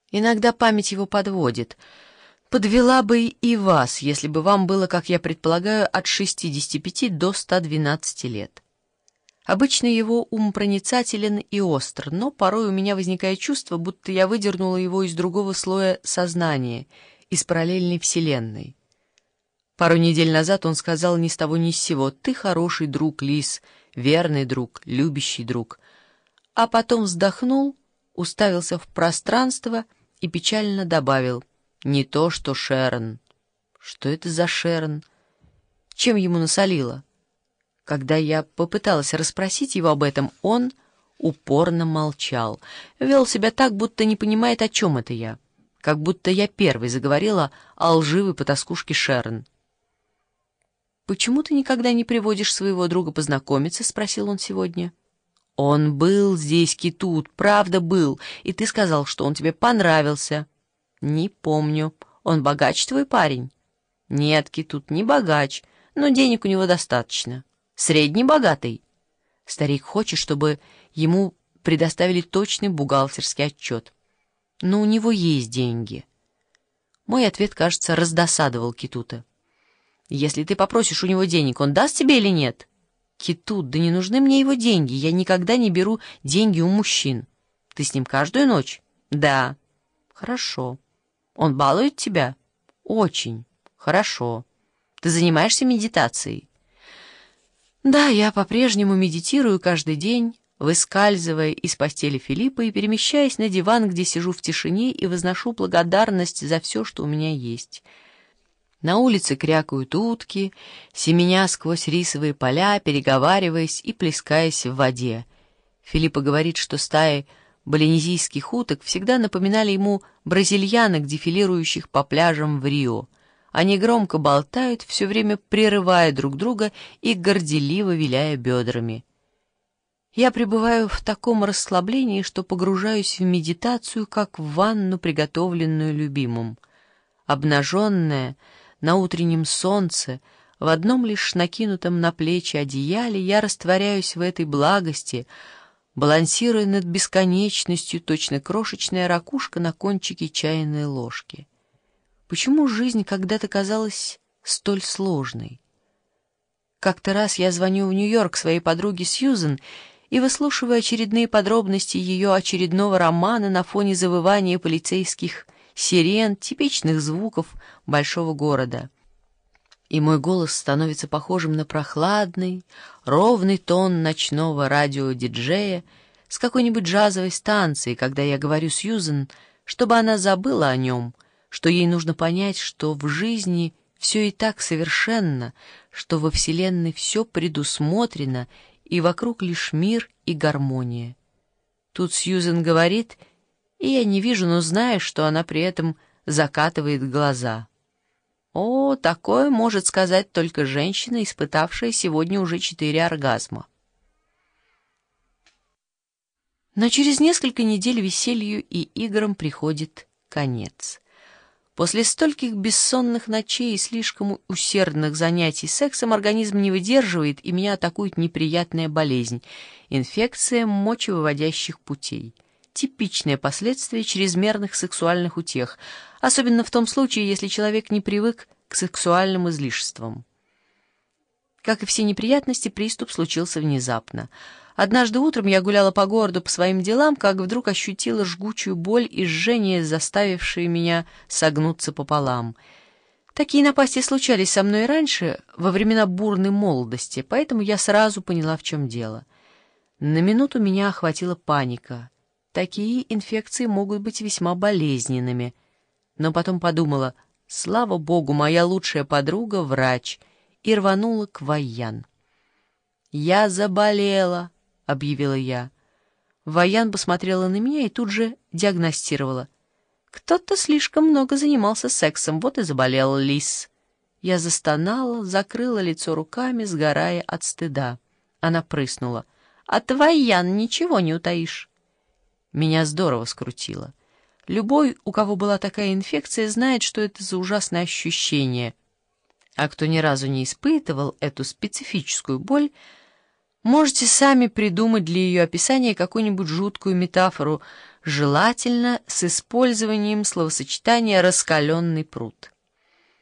Иногда память его подводит. Подвела бы и вас, если бы вам было, как я предполагаю, от 65 до 112 лет. Обычно его ум проницателен и остр, но порой у меня возникает чувство, будто я выдернула его из другого слоя сознания, из параллельной вселенной. Пару недель назад он сказал ни с того ни с сего: «Ты хороший друг, Лиз, верный друг, любящий друг». А потом вздохнул, уставился в пространство и печально добавил: «Не то, что Шерон». Что это за Шерон? Чем ему насолила? Когда я попыталась расспросить его об этом, он упорно молчал, вел себя так, будто не понимает, о чем это я, как будто я первой заговорила о лживой потаскушке Шерон. «Почему ты никогда не приводишь своего друга познакомиться?» — спросил он сегодня. «Он был здесь, Китут, правда был, и ты сказал, что он тебе понравился». «Не помню. Он богач, твой парень?» «Нет, Китут, не богач, но денег у него достаточно. Средний богатый». Старик хочет, чтобы ему предоставили точный бухгалтерский отчет. Но у него есть деньги. Мой ответ, кажется, раздосадовал Китута. «Если ты попросишь у него денег, он даст тебе или нет?» «Китут, да не нужны мне его деньги. Я никогда не беру деньги у мужчин. Ты с ним каждую ночь?» «Да». «Хорошо. Он балует тебя?» «Очень. Хорошо. Ты занимаешься медитацией?» «Да, я по-прежнему медитирую каждый день, выскальзывая из постели Филиппа и перемещаясь на диван, где сижу в тишине и возношу благодарность за все, что у меня есть». На улице крякают утки, семеня сквозь рисовые поля, переговариваясь и плескаясь в воде. Филиппа говорит, что стаи балинезийских уток всегда напоминали ему бразильянок, дефилирующих по пляжам в Рио. Они громко болтают, все время прерывая друг друга и горделиво виляя бедрами. Я пребываю в таком расслаблении, что погружаюсь в медитацию, как в ванну, приготовленную любимым. Обнаженная, на утреннем солнце, в одном лишь накинутом на плечи одеяле, я растворяюсь в этой благости, балансируя над бесконечностью, точно крошечная ракушка на кончике чайной ложки. Почему жизнь когда-то казалась столь сложной? Как-то раз я звоню в Нью-Йорк своей подруге Сьюзен и выслушиваю очередные подробности ее очередного романа на фоне завывания полицейских сирен, типичных звуков большого города. И мой голос становится похожим на прохладный, ровный тон ночного радиодиджея с какой-нибудь джазовой станции, когда я говорю Сьюзен, чтобы она забыла о нем, что ей нужно понять, что в жизни все и так совершенно, что во Вселенной все предусмотрено, и вокруг лишь мир и гармония. Тут Сьюзен говорит, и я не вижу, но знаю, что она при этом закатывает глаза. О, такое может сказать только женщина, испытавшая сегодня уже 4 оргазма. Но через несколько недель веселью и играм приходит конец. После стольких бессонных ночей и слишком усердных занятий сексом организм не выдерживает, и меня атакует неприятная болезнь — инфекция мочевыводящих путей. Типичное последствие чрезмерных сексуальных утех, особенно в том случае, если человек не привык к сексуальным излишествам. Как и все неприятности, приступ случился внезапно. Однажды утром я гуляла по городу по своим делам, как вдруг ощутила жгучую боль и жжение, заставившие меня согнуться пополам. Такие напасти случались со мной раньше, во времена бурной молодости, поэтому я сразу поняла, в чем дело. На минуту меня охватила паника. Такие инфекции могут быть весьма болезненными. Но потом подумала: слава богу, моя лучшая подруга — врач, и рванула к Вайян. «Я заболела», — объявила я. Вайян посмотрела на меня и тут же диагностировала: «Кто-то слишком много занимался сексом, вот и заболел, Лиз». Я застонала, закрыла лицо руками, сгорая от стыда. Она прыснула: «От Вайян ничего не утаишь». Меня здорово скрутило. Любой, у кого была такая инфекция, знает, что это за ужасное ощущение. А кто ни разу не испытывал эту специфическую боль, Можете сами придумать для ее описания какую-нибудь жуткую метафору, желательно с использованием словосочетания «раскаленный пруд».